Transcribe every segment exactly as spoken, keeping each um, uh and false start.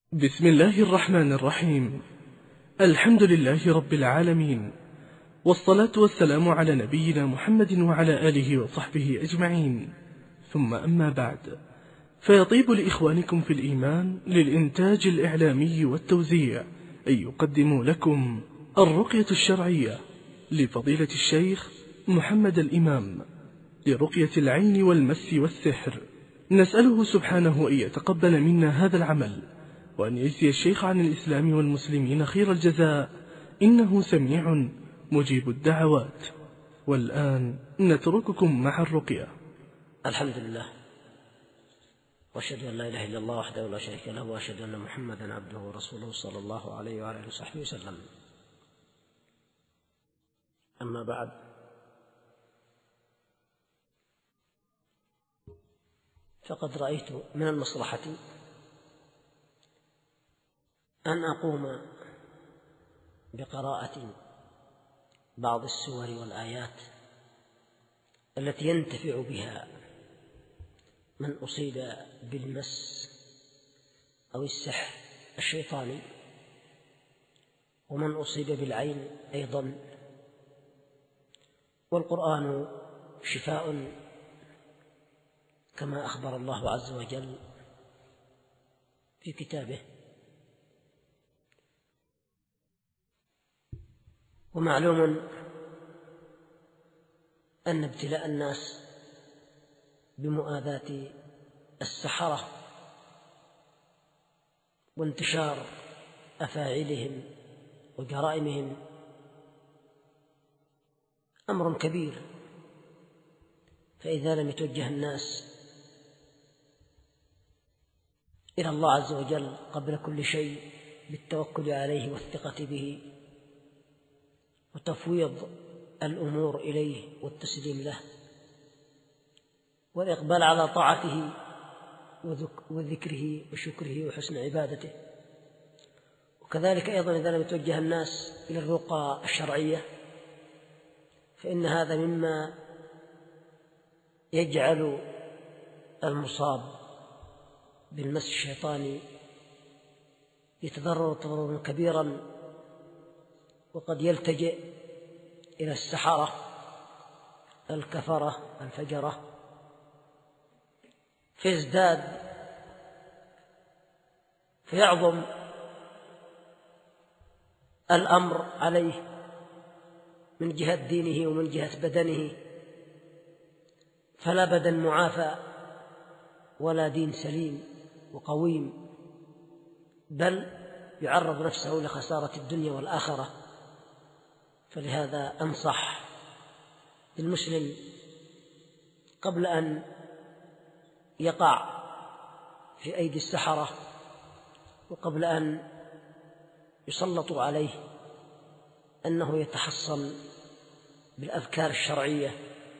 بسم الله الرحمن الرحيم. الحمد لله رب العالمين، والصلاة والسلام على نبينا محمد وعلى آله وصحبه أجمعين، ثم أما بعد، فيطيب لإخوانكم في الإيمان للإنتاج الإعلامي والتوزيع أن يقدموا لكم الرقية الشرعية لفضيلة الشيخ محمد الإمام لرقية العين والمس والسحر. نسأله سبحانه أن يتقبل منا هذا العمل، وأن يجزي الشيخ عن الإسلام والمسلمين خير الجزاء، إنه سميع مجيب الدعوات. والآن نترككم مع الرقية. الحمد لله، وأشهد أن لا إله إلا الله وحده لا شريك له، وأشهد أن محمدا عبده ورسوله صلى الله عليه وعلى آله وصحبه وسلم. أما بعد، فقد رأيت من المصلحة أن أقوم بقراءة بعض السور والآيات التي ينتفع بها من أصيب بالمس أو السحر الشيطاني، ومن أصيب بالعين أيضا. والقرآن شفاء كما أخبر الله عز وجل في كتابه. ومعلوم أن ابتلاء الناس بمؤاذاة السحرة وانتشار أفاعيلهم وجرائمهم أمر كبير، فإذا لم يتوجه الناس إلى الله عز وجل قبل كل شيء بالتوكل عليه والثقة به وتفويض الأمور إليه والتسليم له والإقبال على طاعته وذكره وشكره وحسن عبادته، وكذلك أيضا إذا لم يتوجه الناس إلى الرقى الشرعية، فإن هذا مما يجعل المصاب بالمس الشيطاني يتضرر تضررا كبيرا، وقد يلتجئ إلى السحرة الكفرة الفجرة، فيزداد فيعظم الأمر عليه من جهة دينه ومن جهة بدنه، فلا بدن معافى ولا دين سليم وقويم، بل يعرض نفسه لخسارة الدنيا والآخرة. فلهذا أنصح بالمسلم قبل أن يقع في أيدي السحرة وقبل أن يسلطوا عليه أنه يتحصن بالأذكار الشرعية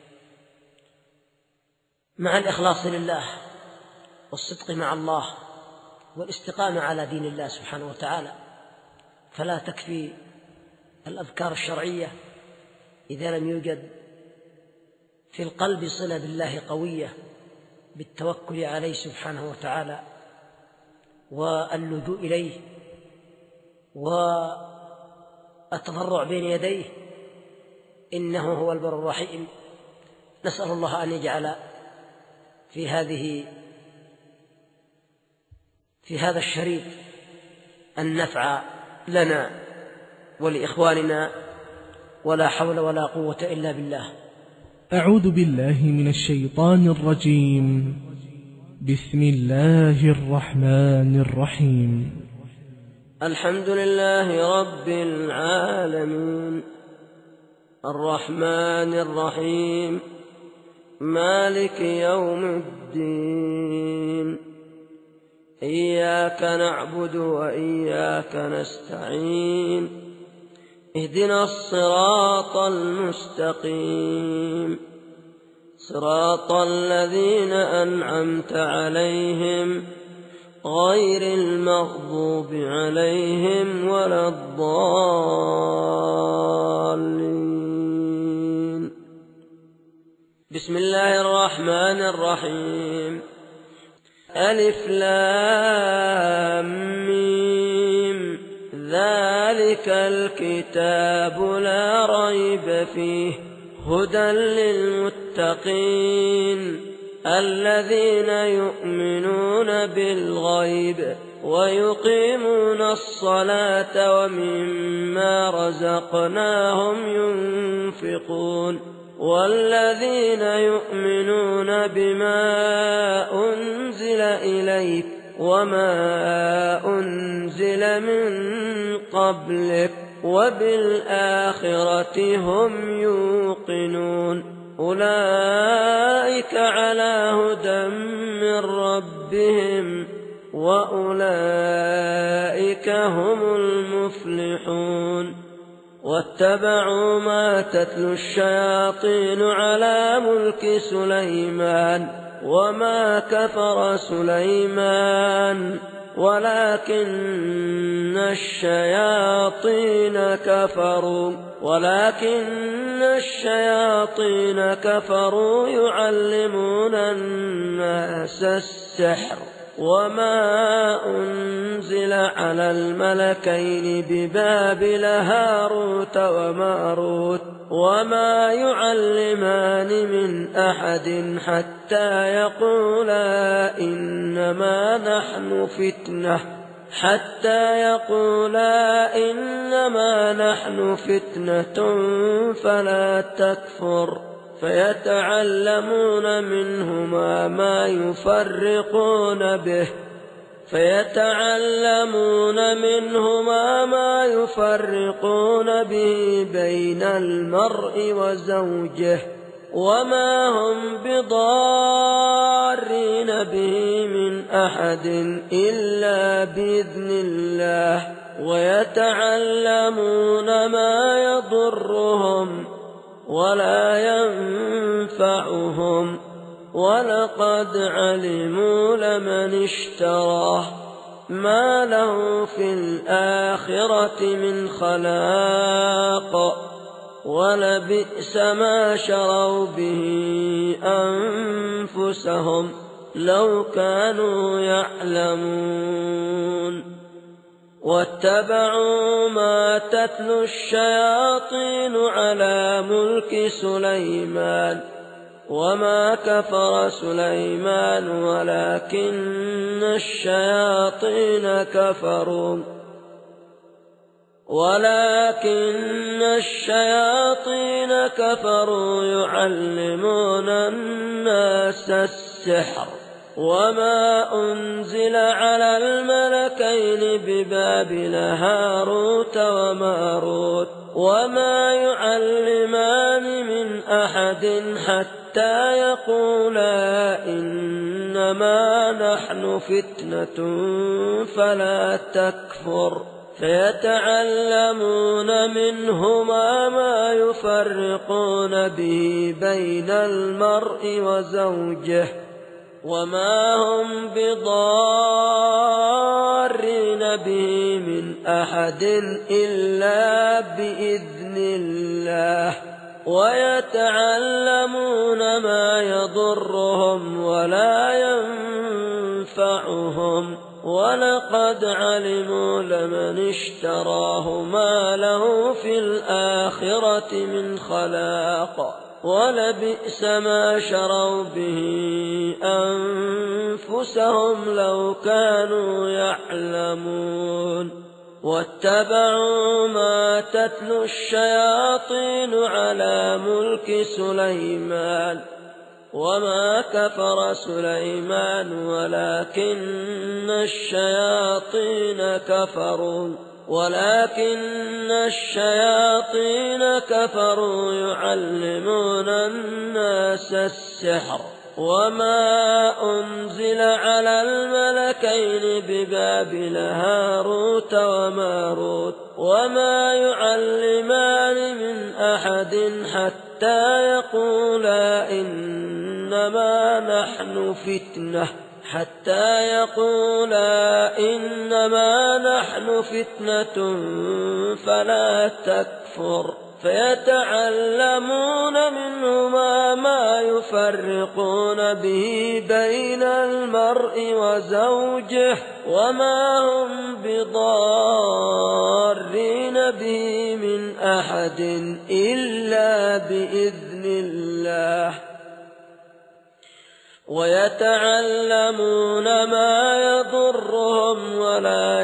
مع الإخلاص لله والصدق مع الله والاستقامة على دين الله سبحانه وتعالى. فلا تكفي الأذكار الشرعية إذا لم يوجد في القلب صلة بالله قوية بالتوكل عليه سبحانه وتعالى واللجوء إليه والتضرع بين يديه، إنه هو البر الرحيم. نسأل الله أن يجعل في هذه في هذا الشريط النفع لنا ولإخواننا، ولا حول ولا قوة إلا بالله. أعوذ بالله من الشيطان الرجيم. بسم الله الرحمن الرحيم. الحمد لله رب العالمين، الرحمن الرحيم، مالك يوم الدين، إياك نعبد وإياك نستعين، اهدنا الصراط المستقيم، صراط الذين أنعمت عليهم غير المغضوب عليهم ولا الضالين. بسم الله الرحمن الرحيم. ألف لام ذلك الكتاب لا ريب فيه هدى للمتقين الذين يؤمنون بالغيب ويقيمون الصلاة ومما رزقناهم ينفقون والذين يؤمنون بما أنزل إليك وما أنزل من قبلك وبالآخرة هم يوقنون أولئك على هدى من ربهم وأولئك هم المفلحون واتبعوا ما تتلو الشياطين على ملك سليمان وما كفر سليمان ولكن الشياطين كفروا ولكن الشياطين كفروا يعلمون الناس السحر وما أنزل على الملكين ببابل هاروت وماروت وما يعلمان من أحد حتى يقولا إنما نحن فتنة حتى يقولا إنما نحن فتنة فلا تكفر فيتعلمون منهما ما يفرقون به فيتعلمون منهما ما يفرقون به بين المرء وزوجه وما هم بضارين به من أحد إلا بإذن الله ويتعلمون ما يضرهم ولا ينفعهم ولقد علموا لمن اشتراه ما له في الآخرة من خلاق ولبئس ما شروا به أنفسهم لو كانوا يعلمون واتبعوا ما تتلو الشياطين على ملك سليمان وما كفر سليمان ولكن الشياطين كفروا ولكن الشياطين كفروا يعلمون الناس السحر وما أنزل على الملكين ببابل هاروت وماروت وما يعلمان من أحد حتى يقولا إنما نحن فتنة فلا تكفر فيتعلمون منهما ما يفرقون به بين المرء وزوجه وما هم بضارين به من أحد إلا بإذن الله ويتعلمون ما يضرهم ولا ينفعهم ولقد علموا لمن اشتراه ما له في الآخرة من خلاق ولبئس ما شروا به أنفسهم لو كانوا يعلمون واتبعوا ما تتلو الشياطين على ملك سليمان وما كفر سليمان ولكن الشياطين كفروا ولكن الشياطين كفروا يعلمون الناس السحر وما أنزل على الملكين ببابل هاروت وماروت وما يعلمان من أحد حتى يقولا إنما نحن فتنة حتى يقولا إنما نحن فتنة فلا تكفر فيتعلمون منهما ما يفرقون به بين المرء وزوجه وما هم بضارين به من أحد إلا بإذن الله ويتعلمون ما يضرهم ولا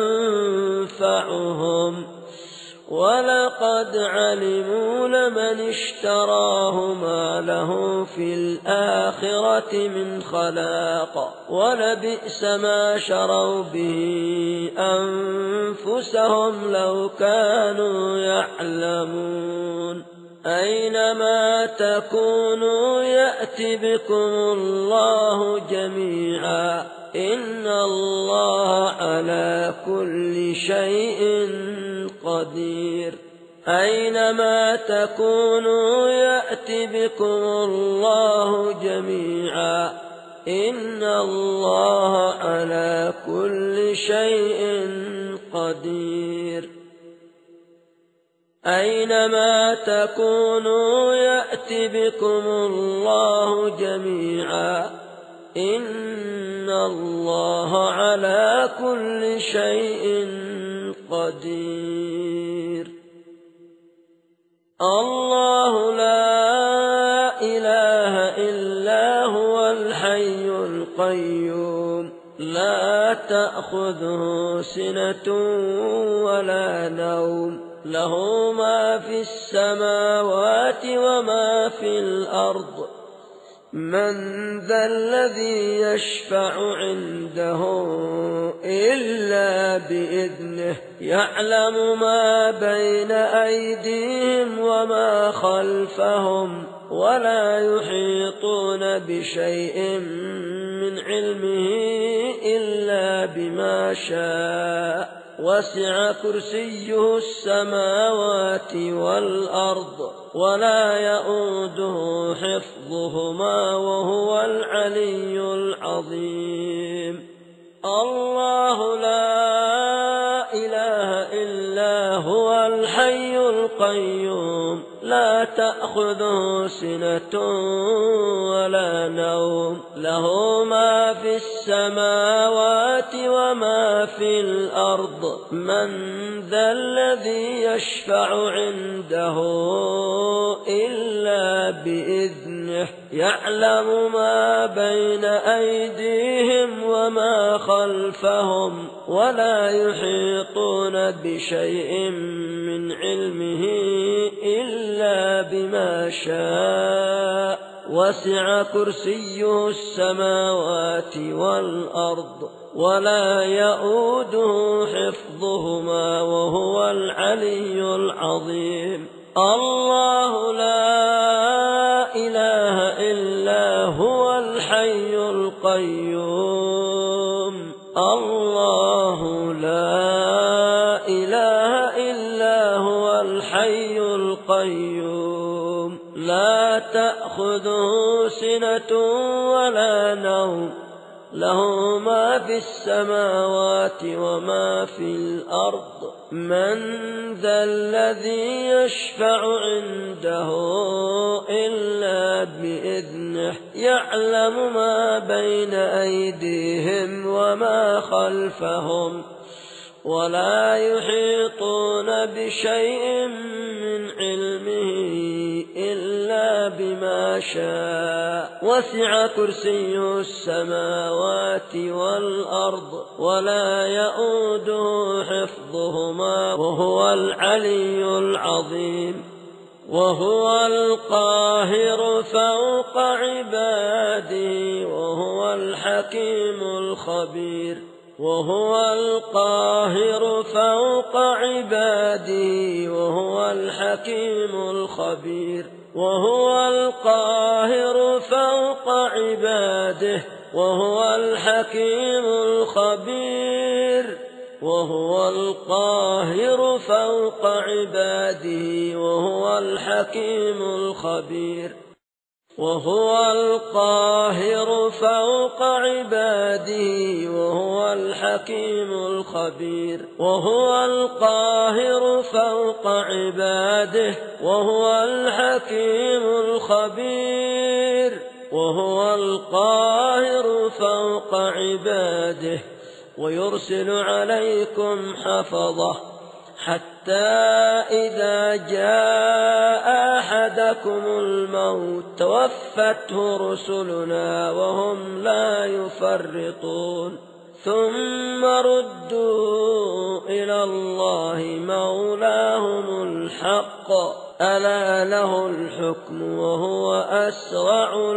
ينفعهم ولقد علموا لمن اشتراه ما له في الآخرة من خلاق ولبئس ما شروا به أنفسهم لو كانوا يعلمون أينما تكونوا يأت بكم الله جميعا إن الله على كل شيء قدير أينما تكونوا يأت بكم الله جميعا إن الله على كل شيء قدير أينما تكونوا يأت بكم الله جميعا إن الله على كل شيء قدير الله لا إله إلا هو الحي القيوم لا تأخذه سنة ولا نوم له ما في السماوات وما في الأرض من ذا الذي يشفع عنده إلا بإذنه يعلم ما بين أيديهم وما خلفهم ولا يحيطون بشيء من علمه إلا بما شاء وسع كرسيه السماوات والأرض ولا يؤوده حفظهما وهو العلي العظيم الله لا إله إلا هو الحي القيوم لا تأخذه سنة ولا نوم له ما في السماوات وما في الأرض من ذا الذي يشفع عنده إلا بإذنه يعلم ما بين أيديهم وما خلفهم ولا يحيطون بشيء من علمه إلا بما شاء وسع كرسيه السماوات والأرض ولا يؤوده حفظهما وهو العلي العظيم الله لا إله إلا هو الحي القيوم الله لا إله إلا هو الحي القيوم لا تأخذه سنة ولا نوم له ما في السماوات وما في الأرض من ذا الذي يشفع عنده إلا بإذنه يعلم ما بين أيديهم وما خلفهم ولا يحيطون بشيء من علمه إلا بما شاء وسع كرسيه السماوات والأرض ولا يؤوده حفظهما وهو العلي العظيم وهو القاهر فوق عباده وهو الحكيم الخبير وهو القاهر فوق عباده وهو الحكيم الخبير وهو القاهر فوق عباده وهو الحكيم الخبير وهو القاهر فوق عباده وهو الحكيم الخبير وهو القاهر فوق عباده وهو الحكيم الخبير وهو القاهر فوق عباده وهو الحكيم الخبير وهو القاهر فوق عباده ويرسل عليكم حفظة حتى إذا جاء أحدكم الموت توفته رسلنا وهم لا يفرطون ثم ردوا إلى الله مولاهم الحق ألا له الحكم وهو أسرع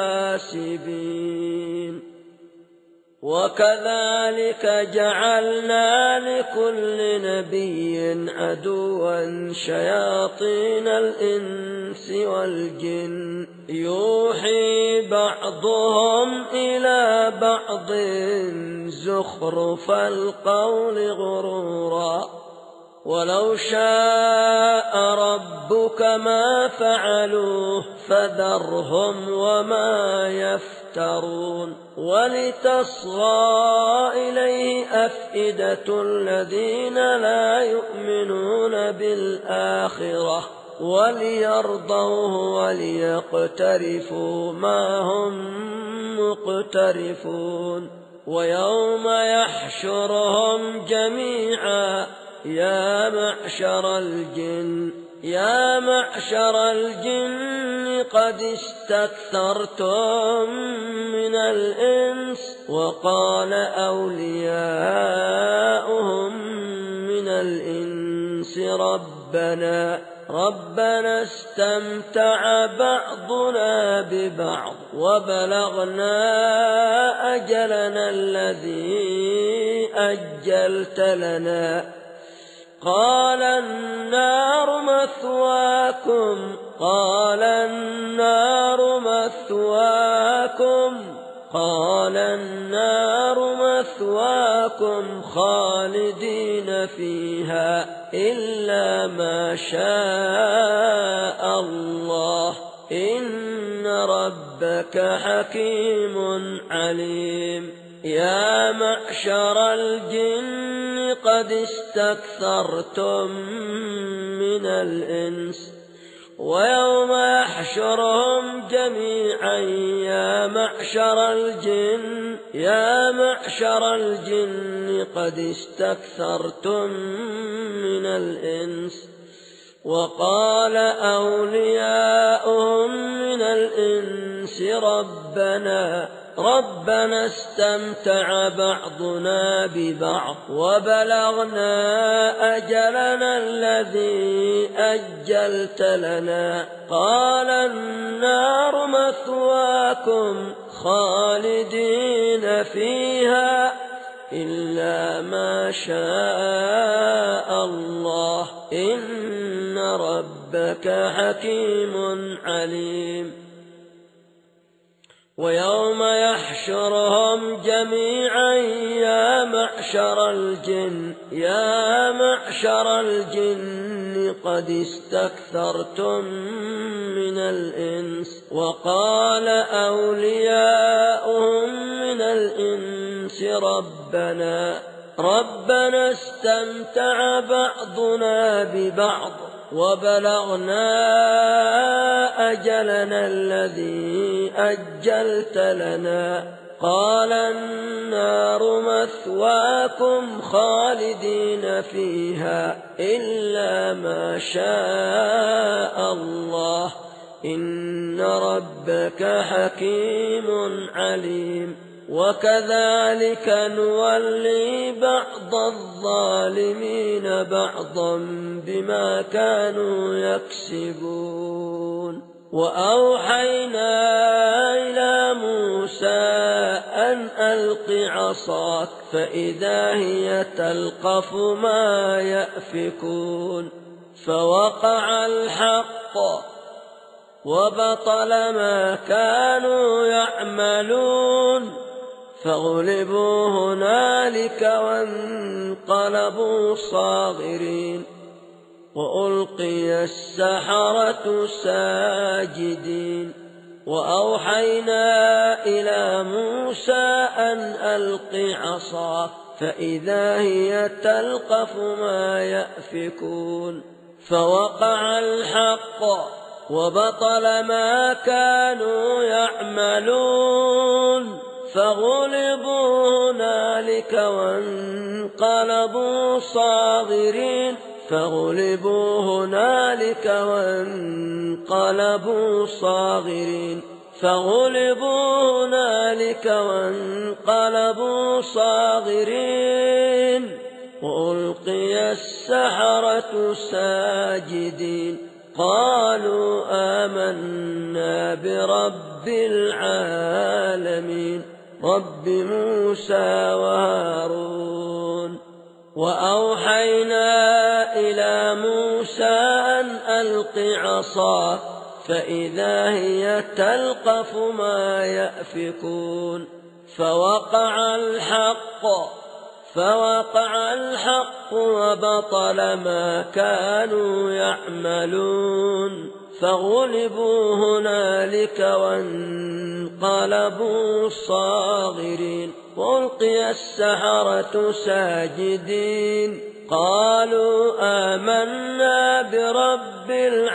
الحاسبين. وكذلك جعلنا لكل نبي عدوا شياطين الإنس والجن يوحي بعضهم إلى بعض زخرف القول غرورا ولو شاء ربك ما فعلوه فذرهم وما يفترون. ولتصغى إليه أفئدة الذين لا يؤمنون بالآخرة وليرضوه وليقترفوا ما هم مقترفون. ويوم يحشرهم جميعا يا معشر الجن يا معشر الجن قد استكثرتم من الإنس وقال أولياؤهم من الإنس ربنا ربنا استمتع بعضنا ببعض وبلغنا أجلنا الذي أجلت لنا قال النار مثواكم قال النار مثواكم قال النار مثواكم خالدين فيها إلا ما شاء الله إن ربك حكيم عليم. يا معشر الجن قد استكثرتم من الإنس ويوم يحشرهم جميعا يا معشر الجن يا معشر الجن قد استكثرتم من الإنس وقال أولياؤهم من الإنس ربنا ربنا استمتع بعضنا ببعض وبلغنا أجلنا الذي أجلت لنا قال النار مثواكم خالدين فيها إلا ما شاء الله إن ربك حكيم عليم. ويوم يحشرهم جميعا يا معشر الجن يا معشر الجن قد استكثرتم من الإنس وقال أولياؤهم من الإنس ربنا ربنا استمتع بعضنا ببعض وبلغنا أجلنا الذي أجلت لنا قال النار مثواكم خالدين فيها إلا ما شاء الله إن ربك حكيم عليم. وكذلك نولي بعض الظالمين بعضا بما كانوا يكسبون. وأوحينا إلى موسى أن ألق عصاك فإذا هي تلقف ما يأفكون فوقع الحق وبطل ما كانوا يعملون فغلبوا هنالك وانقلبوا صاغرين وألقي السحرة ساجدين. وأوحينا إلى موسى أن ألق عصاك فإذا هي تلقف ما يأفكون فوقع الحق وبطل ما كانوا يعملون فغلبوا هنالك وانقلبوا صاغرين فغلبوا هنالك وانقلبوا صاغرين فغلبوا هنالك وانقلبوا صاغرين وألقي السحرة ساجدين قالوا آمنا برب العالمين رب موسى وهارون وأوحينا إلى موسى أن ألق عصاك فإذا هي تلقف ما يأفكون فوقع الحق فوقع الحق وبطل ما كانوا يعملون فغلبوا هنالك وانقلبوا صاغرين وألقي السحرة ساجدين قالوا آمنا برب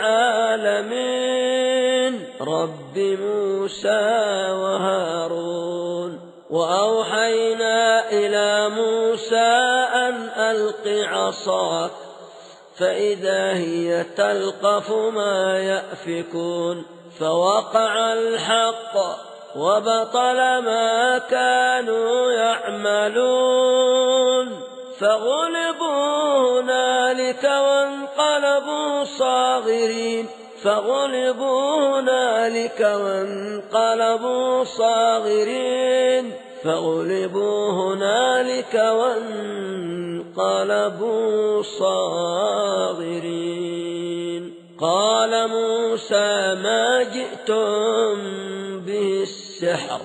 العالمين رب موسى وهارون وأوحينا إلى موسى أن ألق عصاك فإذا هي تلقف ما يأفكون فوقع الحق وبطل ما كانوا يعملون فغلبوا هنالك وانقلبوا صاغرين فغلبوا هنالك وانقلبوا صاغرين فغلبوا هنالك وانقلبوا صاغرين قال موسى ما جئتم به السحر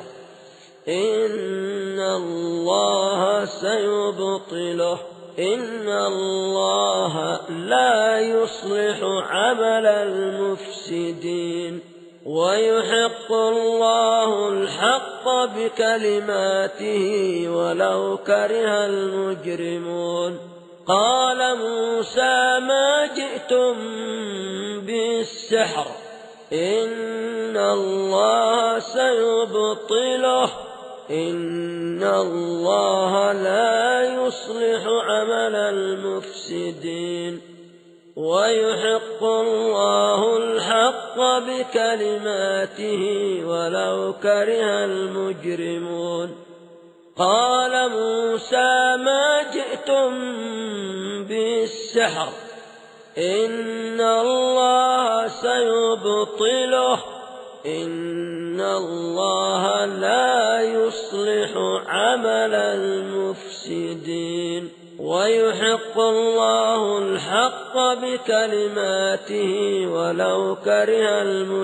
إن الله سيبطله إن الله لا يصلح عمل المفسدين ويحق الله الحق بكلماته ولو كره المجرمون قال موسى ما جئتم بالسحر إن الله سيبطله إن الله لا يصلح عمل المفسدين ويحق الله الحق بكلماته ولو كره المجرمون قال موسى ما جئتم بالسحر إن الله سيبطله إن الله لا يصلح عمل المفسدين ويحق الله الحق بكلماته ولو كره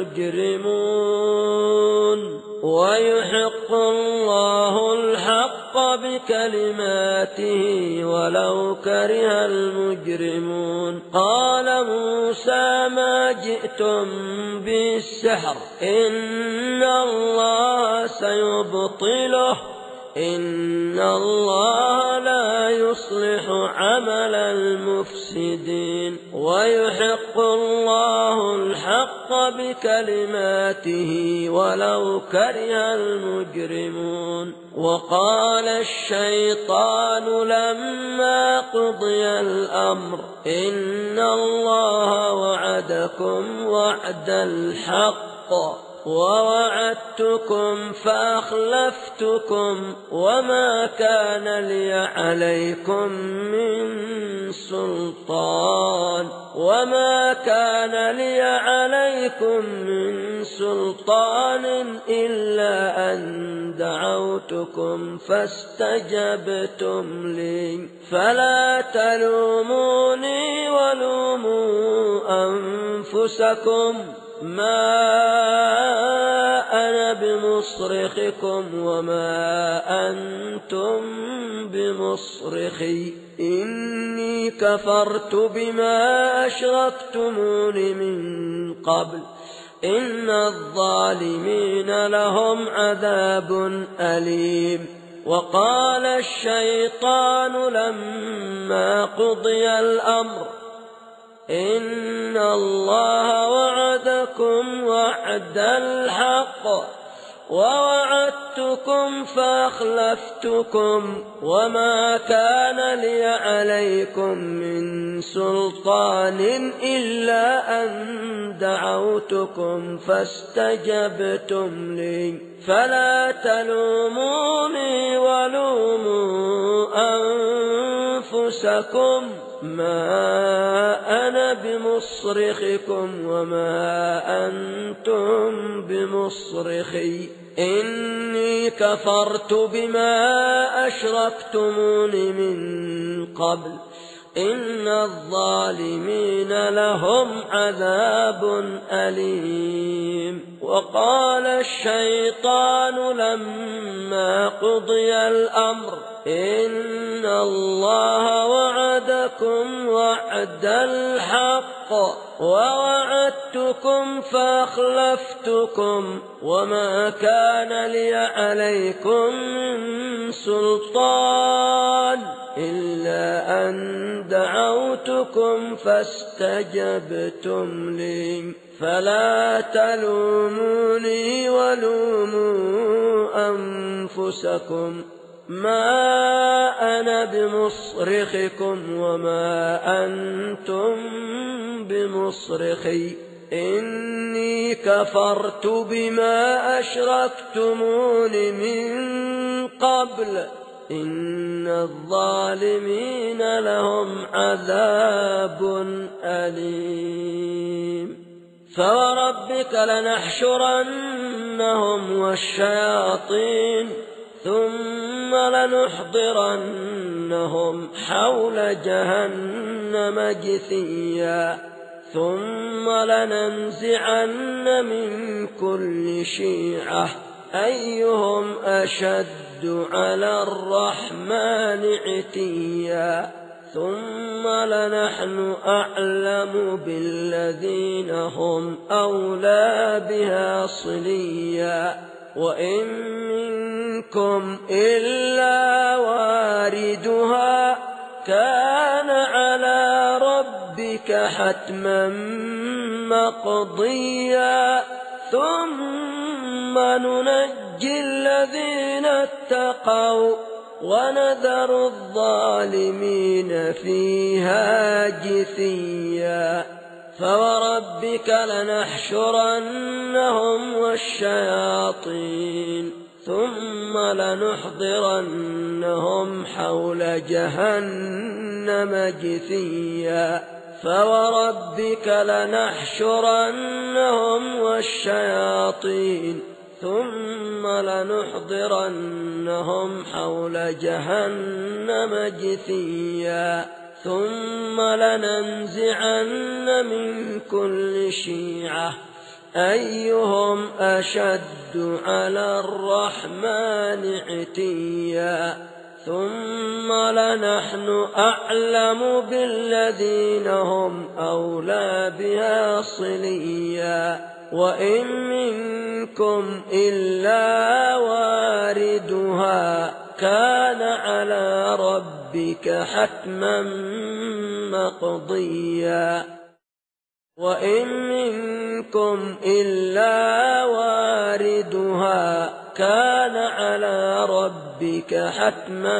المجرمون ويحق الله الحق بكلماته ولو كره المجرمون قال موسى ما جئتم بالسحر إن الله سيبطله إن الله لا يصلح عمل المفسدين ويحق الله الحق بكلماته ولو كره المجرمون وقال الشيطان لما قضي الأمر إن الله وعدكم وعد الحق ووعدتكم فأخلفتكم وما كان لي عليكم من سلطان وما كان لي عليكم من سلطان إلا أن دعوتكم فاستجبتم لي فلا تلوموني ولوموا أنفسكم ما أنا بمصرخكم وما أنتم بمصرخي إني كفرت بما أشركتمون من قبل إن الظالمين لهم عذاب أليم وقال الشيطان لما قضي الأمر إن الله وعدكم وعد الحق ووعدتكم فأخلفتكم وما كان لي عليكم من سلطان إلا أن دعوتكم فاستجبتم لي فلا تلوموني ولوموا أنفسكم ما أنا بمصرخكم وما أنتم بمصرخي إني كفرت بما أشركتمون من قبل إن الظالمين لهم عذاب أليم. وقال الشيطان لما قضي الأمر إن الله وعدكم وعد الحق ووعدتكم فأخلفتكم وما كان لي عليكم من سلطان إلا أن دعوتكم فاستجبتم لي فلا تلوموني ولوموا أنفسكم ما أنا بمصرخكم وما أنتم بمصرخي إني كفرت بما أشركتمون من قبل إن الظالمين لهم عذاب أليم. فوربك لنحشرنهم والشياطين ثم لنحضرنهم حول جهنم جثيا ثم لننزعن من كل شيعة أيهم أشد على الرحمن عتيا ثم لنحن أعلم بالذين هم أولى بها صليا وإن منكم إلا واردها كان على ربك حتما مقضيا ثم ننجي الذين اتقوا ونذر الظالمين فيها جثيا. فوربك لنحشرنهم والشياطين ثم لنحضرنهم حول جهنم جثيا فوربك لنحشرنهم والشياطين ثم لنحضرنهم حول جهنم جثيا ثم لننزعن من كل شيعة أيهم أشد على الرحمن عتيا ثم لنحن أعلم بالذين هم أولى بها صليا وإن منكم إلا واردها كان على ربك حتما مقضيا وإن منكم إلا واردها كان على ربك حتما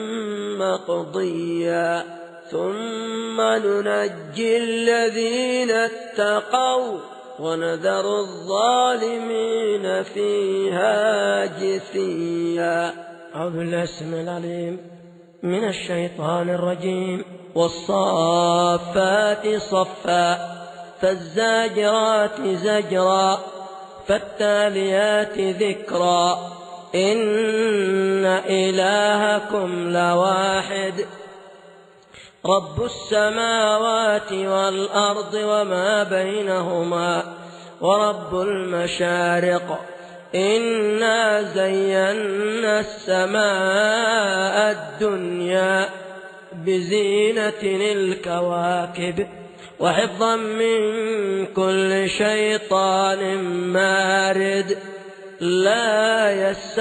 مقضيا ثم ننجي الذين اتقوا ونذر الظالمين فيها جثيا. أعوذ بالله السميع العليم من الشيطان الرجيم. والصافات صفا فالزاجرات زجرا فالتاليات ذكرا إن إلهكم لواحد رب السماوات والأرض وما بينهما ورب المشارق إنا زينا السماء الدنيا بزينة الكواكب وحفظا من كل شيطان مارد لا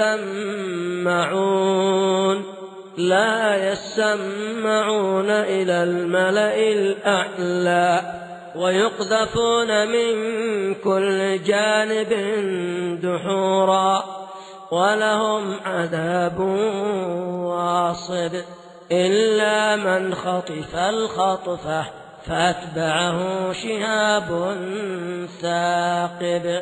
يسمعون لا يسمعون إلى الملأ الأعلى ويقذفون من كل جانب دحورا ولهم عذاب واصب إلا من خطف الخطفة فأتبعه شهاب ثاقب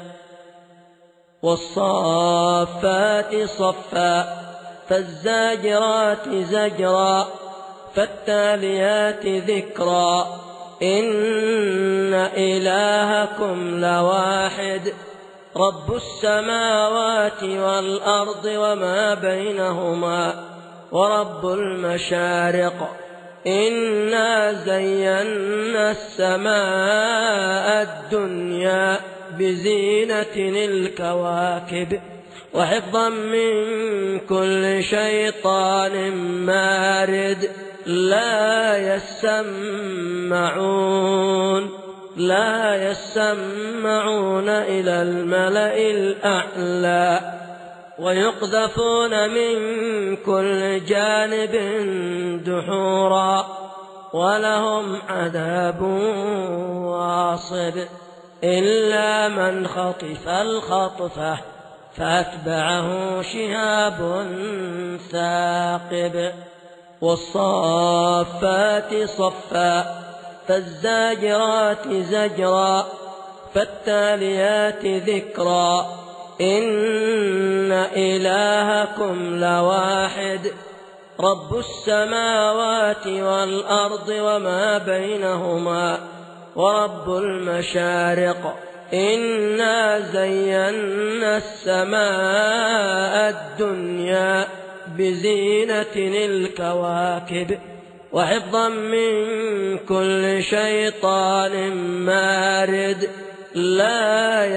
والصافات صفا فالزاجرات زجرا فالتاليات ذكرا إن إلهكم لواحد رب السماوات والأرض وما بينهما ورب المشارق إنا زينا السماء الدنيا بزينة الكواكب وحفظا من كل شيطان مارد لا يسمعون لا يسمعون إلى الملأ الأعلى ويقذفون من كل جانب دحورا ولهم عذاب واصب إلا من خطف الخطفة فأتبعه شهاب ثاقب والصافات صفا فالزاجرات زجرا فالتاليات ذكرا إن إلهكم لواحد رب السماوات والأرض وما بينهما ورب المشارق إنا زينا السماء الدنيا بزينة الكواكب وحفظا من كل شيطان مارد لا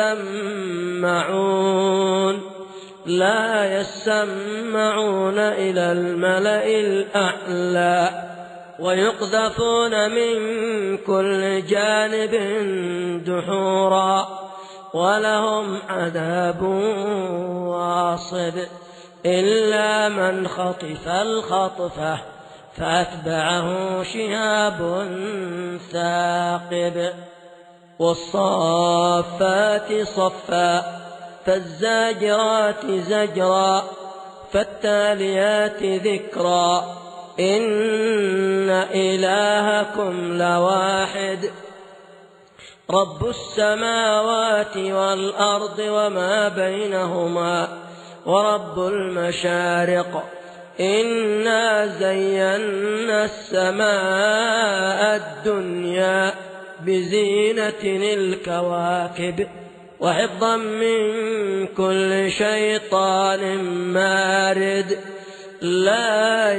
يسمعون لا يسمعون إلى الملأ الأعلى ويقذفون من كل جانب دحورا ولهم عذاب واصب إلا من خطف الخطفة فأتبعه شهاب ثاقب والصافات صفا فالزاجرات زجرا فالتاليات ذكرا إن إلهكم لواحد رب السماوات والأرض وما بينهما ورب المشارق إنا زينا السماء الدنيا بزينة الكواكب وحفظا من كل شيطان مارد لا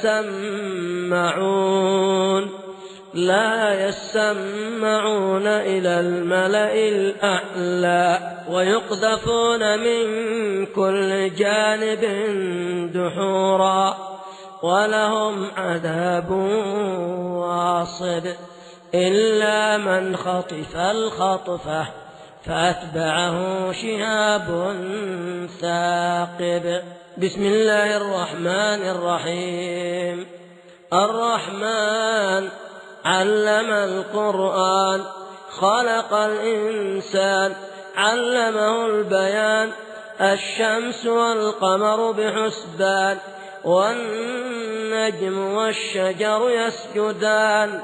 يسمعون لا يسمعون إلى الملأ الأعلى ويقذفون من كل جانب دحورا ولهم عذاب واصب إلا من خطف الخطفة فأتبعه شهاب ثاقب بسم الله الرحمن الرحيم الرحمن علم القرآن خلق الإنسان علمه البيان الشمس والقمر بحسبان والنجم والشجر يسجدان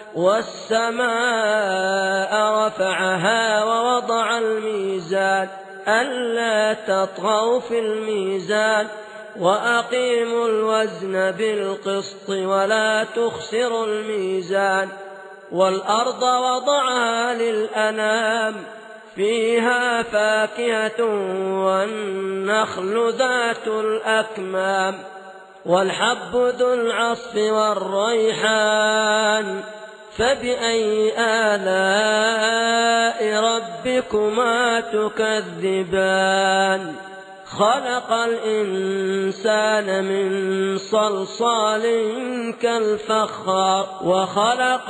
والسماء رفعها ووضع الميزان ألا تطغوا في الميزان وأقيموا الوزن بالقسط ولا تخسروا الميزان والأرض وضعها للأنام فيها فاكهة والنخل ذات الأكمام والحب ذو العصف والريحان فبأي آلاء ربكما تكذبان خلق الإنسان من صلصال كالفخار وخلق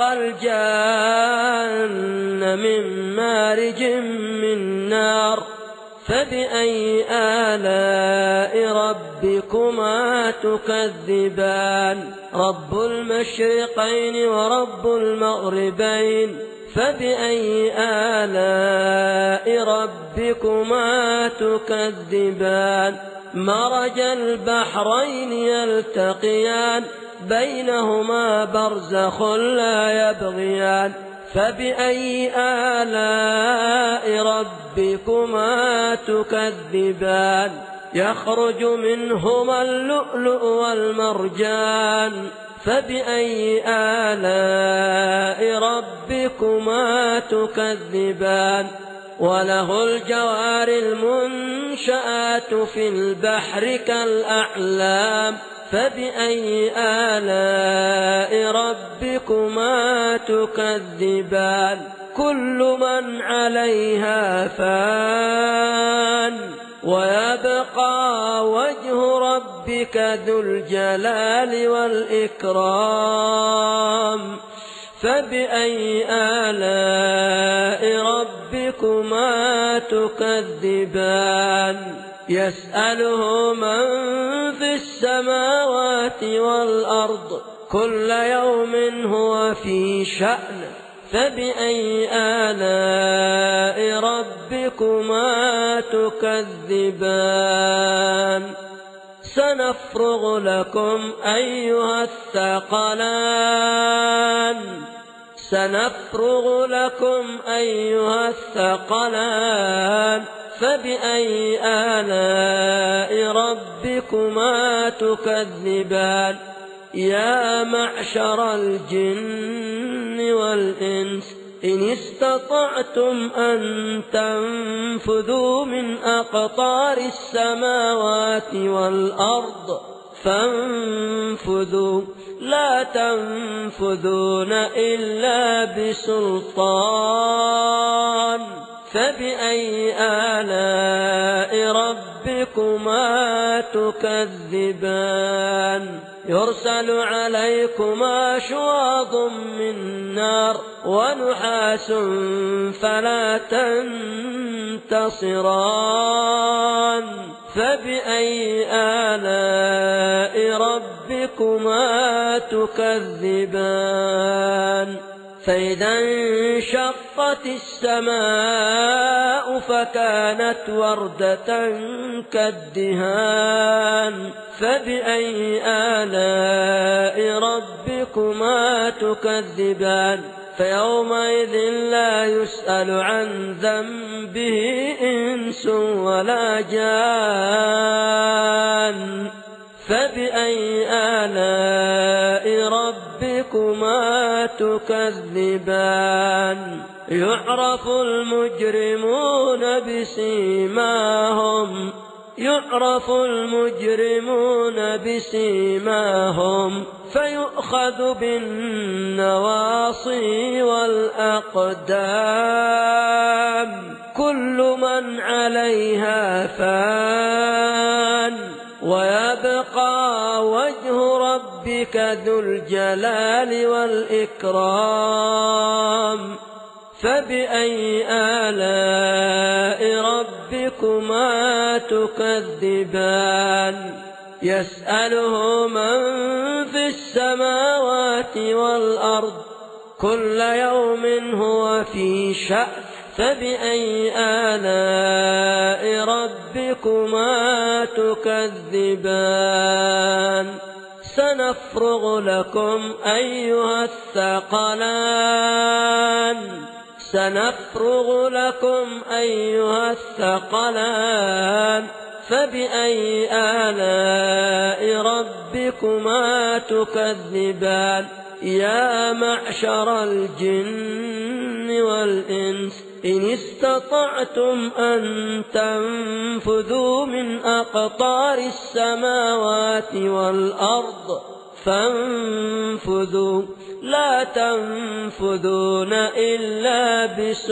الجان من مارج من نار فبأي آلاء ربكما تكذبان رب المشرقين ورب المغربين فبأي آلاء ربكما تكذبان مرج البحرين يلتقيان بينهما برزخ لا يبغيان فبأي آلاء ربكما تكذبان يخرج منهما اللؤلؤ والمرجان فبأي آلاء ربكما تكذبان وله الجوار المنشآت في البحر كالأعلام فبأي آلاء ربكما تكذبان كل من عليها فان ويبقى وجه ربك ذو الجلال والإكرام فبأي آلاء ربكما تكذبان يسأله من في السماوات والأرض كل يوم هو في شأن فبأي آلاء ربكما تكذبان سنفرغ لكم أيها الثقلان سنفرغ لكم أيها الثقلان فبأي آلاء ربكما تكذبان يا معشر الجن والإنس إن استطعتم أن تنفذوا من أقطار السماوات والأرض فانفذوا لا تنفذون إلا بسلطان فبأي آلاء ربكما تكذبان يرسل عليكما شواظ من نار ونحاس فلا تنتصران فبأي آلاء ربكما تكذبان فإذا انشقت السماء فكانت وردة كالدهان فبأي آلاء ربكما تكذبان فيومئذ لا يسأل عن ذنبه إنس ولا جان فبأي آلاء ربكما تكذبان يعرف المجرمون بسيماهم يعرف المجرمون بسيماهم فيؤخذ بالنواصي والأقدام كل من عليها فان ويبقى وجه ربك ذو الجلال والإكرام فبأي آلاء ربكما تكذبان يسأله من في السماوات والأرض كل يوم هو في شأن فبأي آلاء ربكما تكذبان سنفرغ لكم أيها الثقلان سنفرغ لكم أيها الثقلان فبأي آلاء ربكما تكذبان يا معشر الجن والإنس إن استطعتم أن تنفذوا من أقطار السماوات والأرض فانفذوا لا تنفذون إلا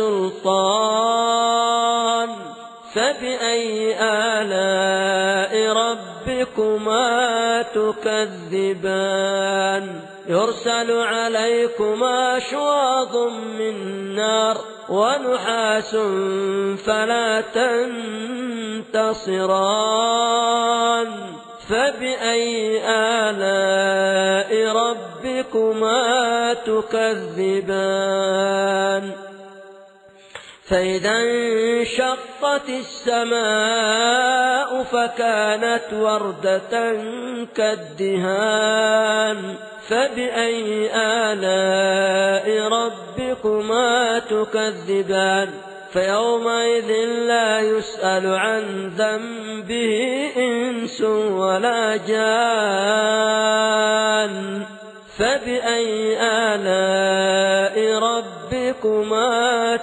بسلطان فبأي آلاء ربكما تكذبان يرسل عليكما شواظ من نار ونحاس فلا تنتصران فبأي آلاء ربكما تكذبان فإذا انشقت السماء فكانت وردة كالدهان فبأي آلاء ربكما تكذبان فيومئذ لا يسأل عن ذنبه إنس ولا جان فبأي آلاء ربكما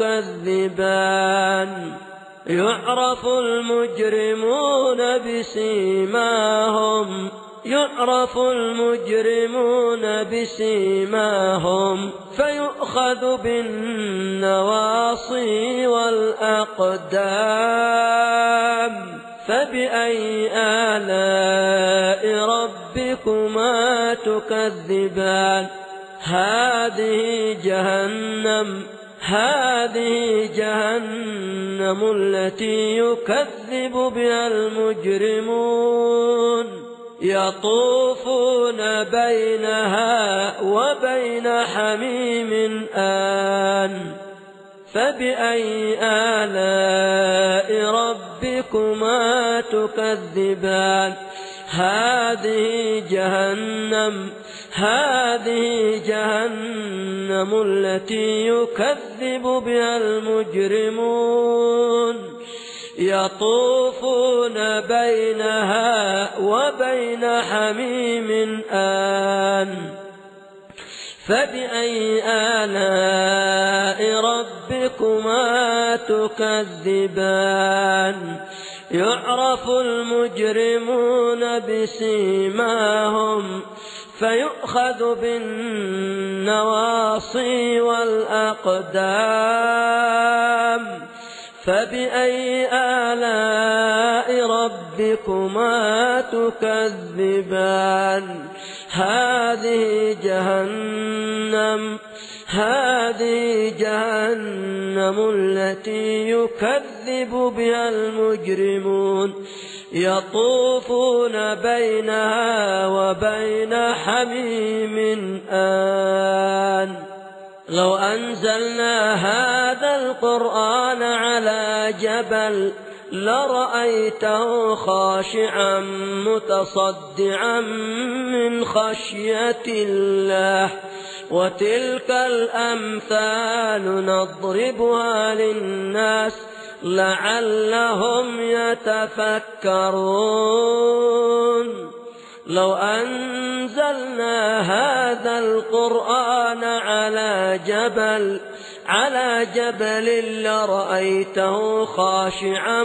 تكذبان يعرف المجرمون بسيماهم يعرف المجرمون بسيماهم فيؤخذ بالنواصي والأقدام فبأي آلاء ربكما تكذبان هذه جهنم هذه جهنم التي يكذب بها المجرمون يطوفون بينها وبين حميم آن فبأي آلاء ربكما تكذبان هذه جهنم هذه جهنم التي يكذب بها المجرمون يطوفون بينها وبين حميم آن فبأي آلاء ربكما تكذبان يعرف المجرمون بسيماهم فيؤخذ بالنواصي والأقدام فبأي آلاء ربكما تكذبان هذه جهنم هذه جهنم التي يكذب بها المجرمون يطوفون بينها وبين حميم آن لو أنزلنا هذا القرآن على جبل لرأيته خاشعا متصدعا من خشية الله وتلك الأمثال نضربها للناس لعلهم يتفكرون لو أنزلنا هذا القرآن على جبل على جبل لرأيته خاشعا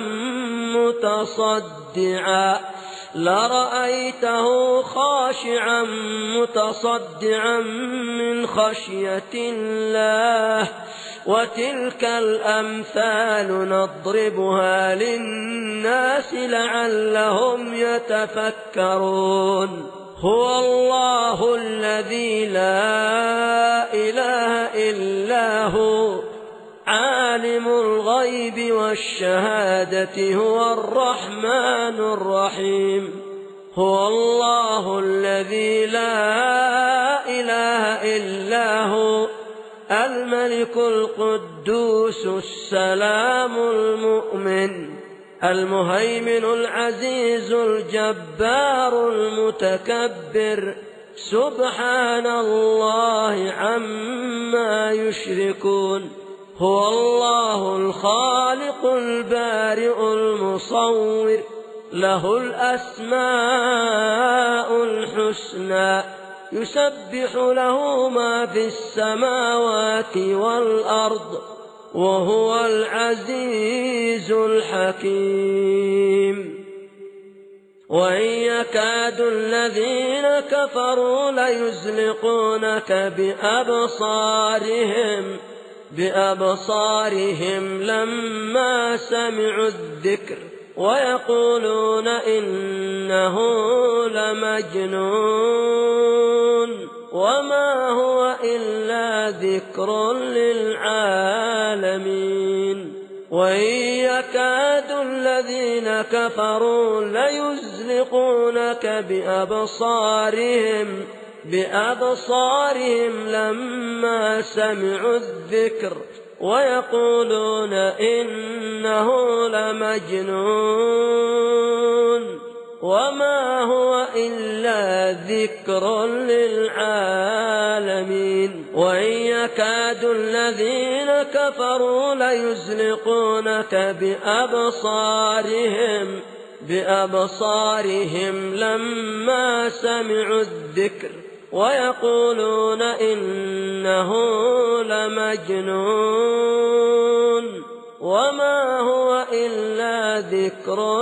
متصدعا لرأيته خاشعا متصدعا من خشية الله وتلك الأمثال نضربها للناس لعلهم يتفكرون هو الله الذي لا إله إلا هو عالم الغيب والشهادة هو الرحمن الرحيم هو الله الذي لا إله إلا هو الملك القدوس السلام المؤمن المهيمن العزيز الجبار المتكبر سبحان الله عما يشركون هو الله الخالق البارئ المصور له الأسماء الحسنى يسبح له ما في السماوات والأرض وهو العزيز الحكيم وإن يكاد الذين كفروا ليزلقونك بأبصارهم بأبصارهم لما سمعوا الذكر ويقولون إنه لمجنون وما هو إلا ذكر للعالمين وإن يكاد الذين كفروا ليزلقونك بأبصارهم بأبصارهم لما سمعوا الذكر ويقولون إنه لمجنون وما هو إلا ذكر للعالمين. وإن يكاد الذين كفروا ليزلقونك بأبصارهم بأبصارهم لما سمعوا الذكر ويقولون إنه لمجنون وما هو إلا ذكر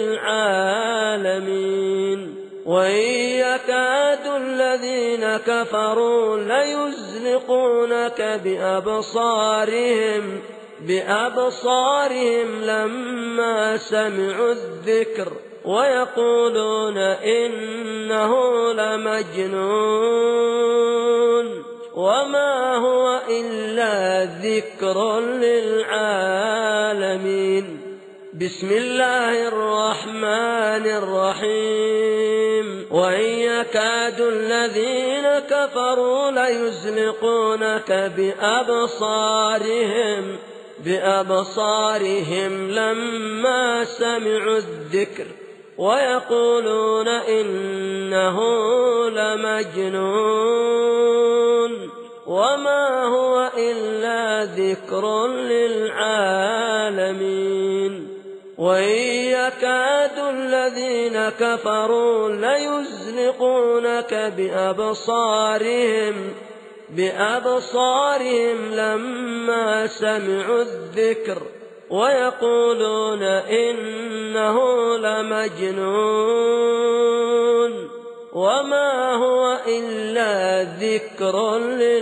للعالمين. وإن يكاد الذين كفروا ليزلقونك بأبصارهم بأبصارهم لما سمعوا الذكر ويقولون إنه لمجنون وما هو إلا ذكر للعالمين. بسم الله الرحمن الرحيم. وإن يكاد الذين كفروا ليزلقونك بأبصارهم بأبصارهم لما سمعوا الذكر ويقولون إنه لمجنون وما هو إلا ذكر للعالمين. وإن يكاد الذين كفروا ليزلقونك بأبصارهم بأبصارهم لما سمعوا الذكر ويقولون إنه لمجنون وما هو إلا ذكر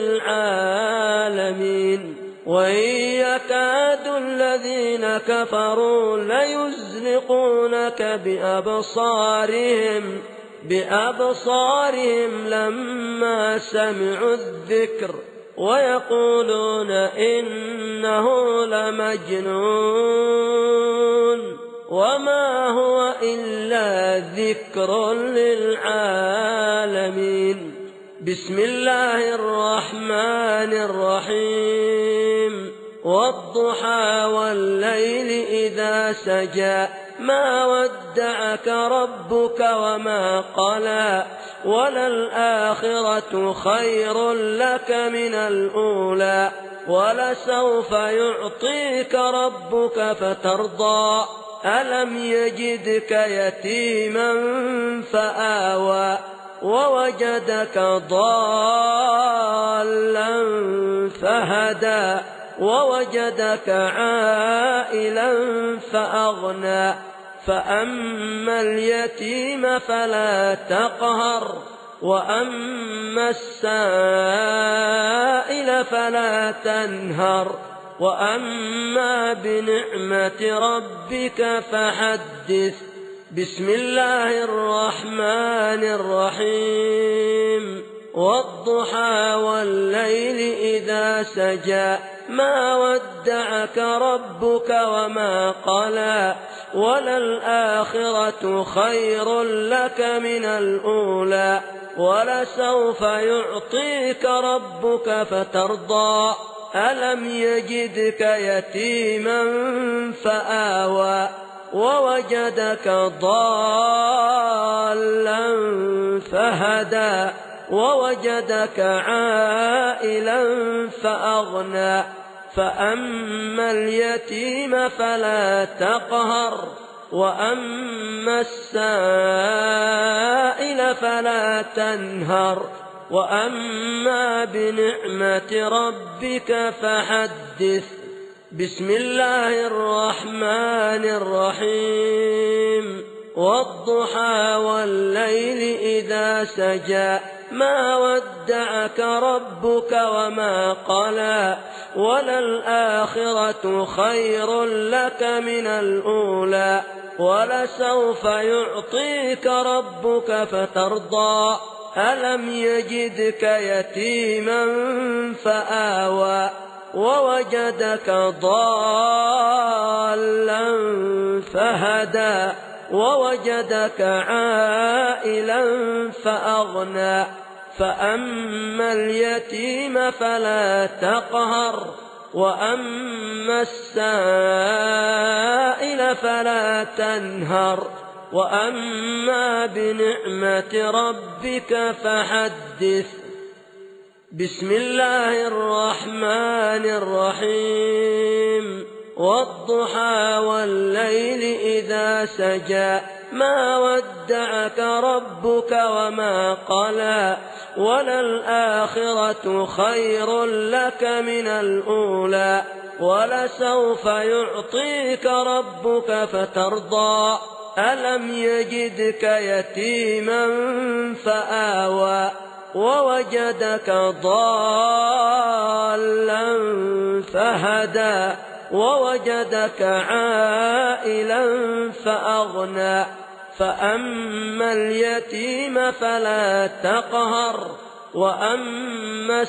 للعالمين. وإن يكاد الذين كفروا ليزلقونك بأبصارهم بأبصارهم لما سمعوا الذكر ويقولون إنه لمجنون وما هو إلا ذكر للعالمين. بسم الله الرحمن الرحيم. والضحى والليل إذا سجى ما ودعك ربك وما قلى وللآخرة خير لك من الأولى ولسوف يعطيك ربك فترضى ألم يجدك يتيما فآوى ووجدك ضالا فهدى ووجدك عائلا فأغنى فأما اليتيم فلا تقهر وأما السائل فلا تنهر وأما بنعمة ربك فحدث. بسم الله الرحمن الرحيم. والضحى والليل إذا سجى ما ودعك ربك وما قلى وللآخرة خير لك من الأولى ولسوف يعطيك ربك فترضى ألم يجدك يتيما فآوى ووجدك ضالا فهدى ووجدك عائلا فأغنى فأما اليتيم فلا تقهر وأما السائل فلا تنهر وأما بنعمة ربك فحدث. بسم الله الرحمن الرحيم. والضحى والليل إذا سجى ما ودعك ربك وما قلى وللآخرة خير لك من الأولى ولسوف يعطيك ربك فترضى ألم يجدك يتيما فآوى ووجدك ضالا فهدى ووجدك عائلا فأغنى فأما اليتيم فلا تقهر وأما السائل فلا تنهر وأما بنعمة ربك فحدث. بسم الله الرحمن الرحيم والضحى والليل إذا سجى ما ودعك ربك وما قلى وللآخرة خير لك من الأولى ولسوف يعطيك ربك فترضى ألم يجدك يتيما فآوى ووجدك ضالا فهدى ووجدك عائلا فأغنى فأما اليتيم فلا تقهر وأما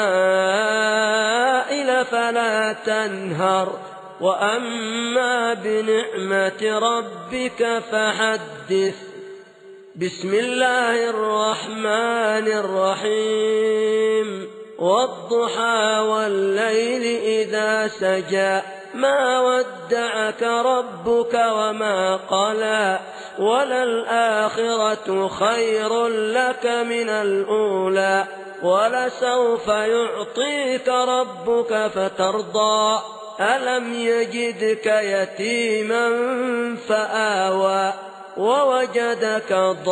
السائل فلا تنهر وأما بنعمة ربك فحدث. بسم الله الرحمن الرحيم والضحى والليل إذا سجى ما ودعك ربك وما قلى وللآخرة خير لك من الأولى ولسوف يعطيك ربك فترضى ألم يجدك يتيما فآوى ووجدك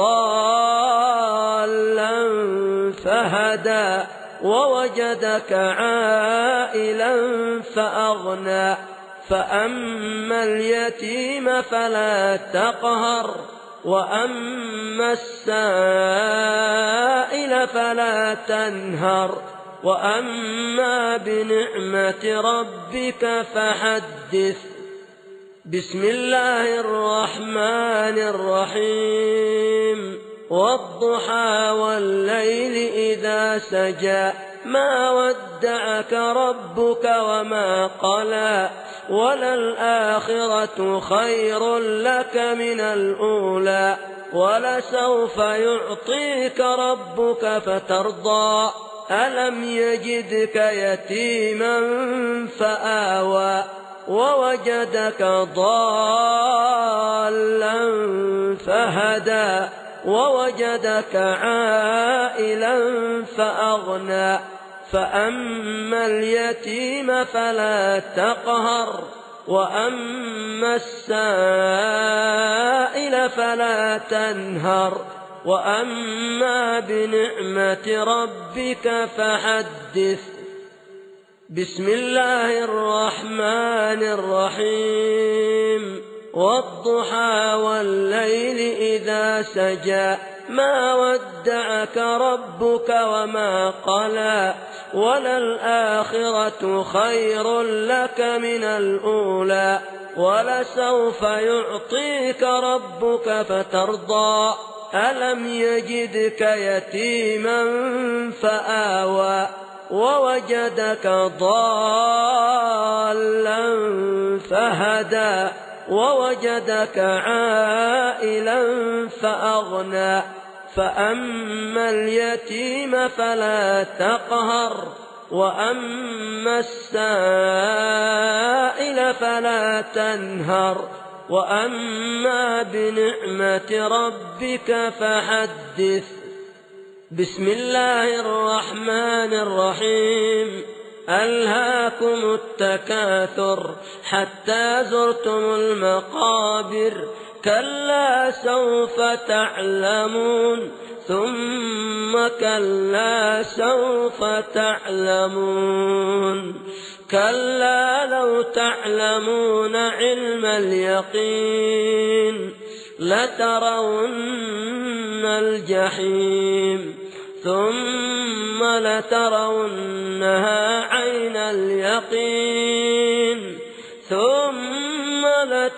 ضالا فهدى ووجدك عائلا فأغنى فأما اليتيم فلا تقهر وأما السائل فلا تنهر وأما بنعمة ربك فحدث. بسم الله الرحمن الرحيم والضحى والليل إذا سجى ما ودعك ربك وما قلى وللآخرة خير لك من الأولى ولسوف يعطيك ربك فترضى ألم يجدك يتيما فآوى ووجدك ضالا فهدى ووجدك عائلا فأغنى فأما اليتيم فلا تقهر وأما السائل فلا تنهر وأما بنعمة ربك فحدث. بسم الله الرحمن الرحيم والضحى والليل إذا سجى ما ودعك ربك وما قلى وللآخرة خير لك من الأولى ولسوف يعطيك ربك فترضى ألم يجدك يتيما فآوى ووجدك ضالا فهدى ووجدك عائلا فأغنى فأما اليتيم فلا تقهر وأما السائل فلا تنهر وأما بنعمة ربك فحدث. بسم الله الرحمن الرحيم ألهاكم التكاثر حتى زرتم المقابر كلا سوف تعلمون ثم كلا سوف تعلمون كلا لو تعلمون علم اليقين لترون الجحيم ثم لترونها عين اليقين ثم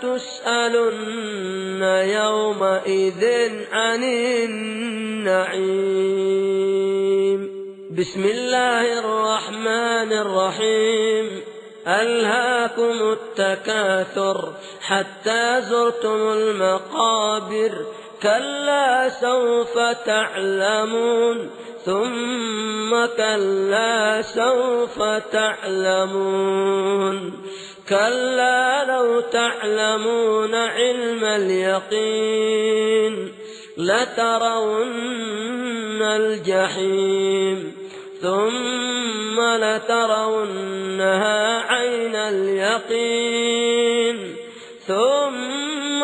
لتسألن يومئذ عن النعيم. بسم الله الرحمن الرحيم. ألهاكم التكاثر حتى زرتم المقابر، كلا سوف تعلمون ثم كلا سوف تعلمون، كلا لو تعلمون علم اليقين لترون الجحيم ثم لترونها عين اليقين ثم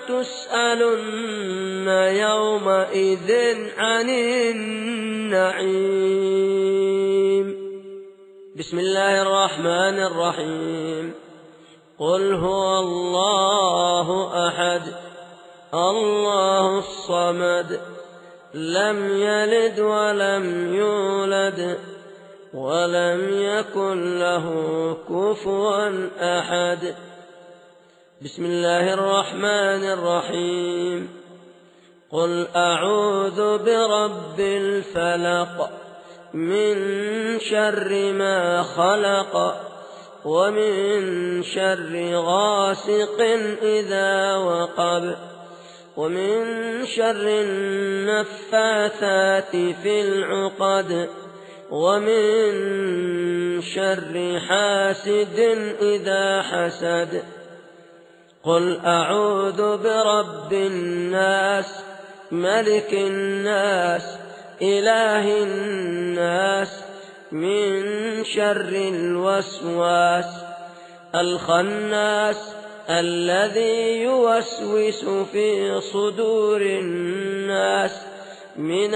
لتسألن يومئذ عن النعيم. بسم الله الرحمن الرحيم. قل هو الله أحد الله الصمد، لم يلد ولم يولد ولم يكن له كفوا أحد. بسم الله الرحمن الرحيم. قل أعوذ برب الفلق، من شر ما خلق، ومن شر غاسق إذا وقب، ومن شر النفاثات في العقد، ومن شر حاسد إذا حسد. قل أعوذ برب الناس، ملك الناس، إله الناس، من شر الوسواس الخناس الذي يوسوس في صدور الناس من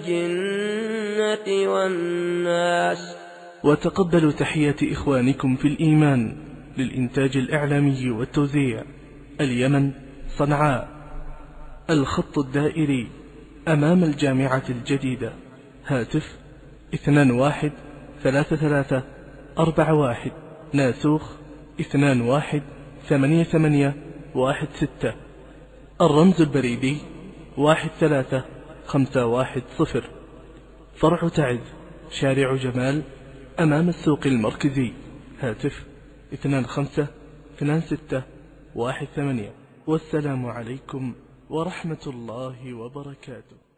الجنة والناس. وتقبلوا تحيات إخوانكم في الإيمان للإنتاج الإعلامي والتوزيع، اليمن، صنعاء، الخط الدائري أمام الجامعة الجديدة. هاتف اثنان واحد ثلاثة ثلاثة أربعة واحد، ناسوخ اثنان واحد ثمانية ثمانية واحد ستة. الرمز البريدي واحد ثلاثة خمسة واحد صفر. فرع تعز، شارع جمال، أمام السوق المركزي. هاتف اثنان خمسة اثنان ستة واحد ثمانية. والسلام عليكم ورحمة الله وبركاته.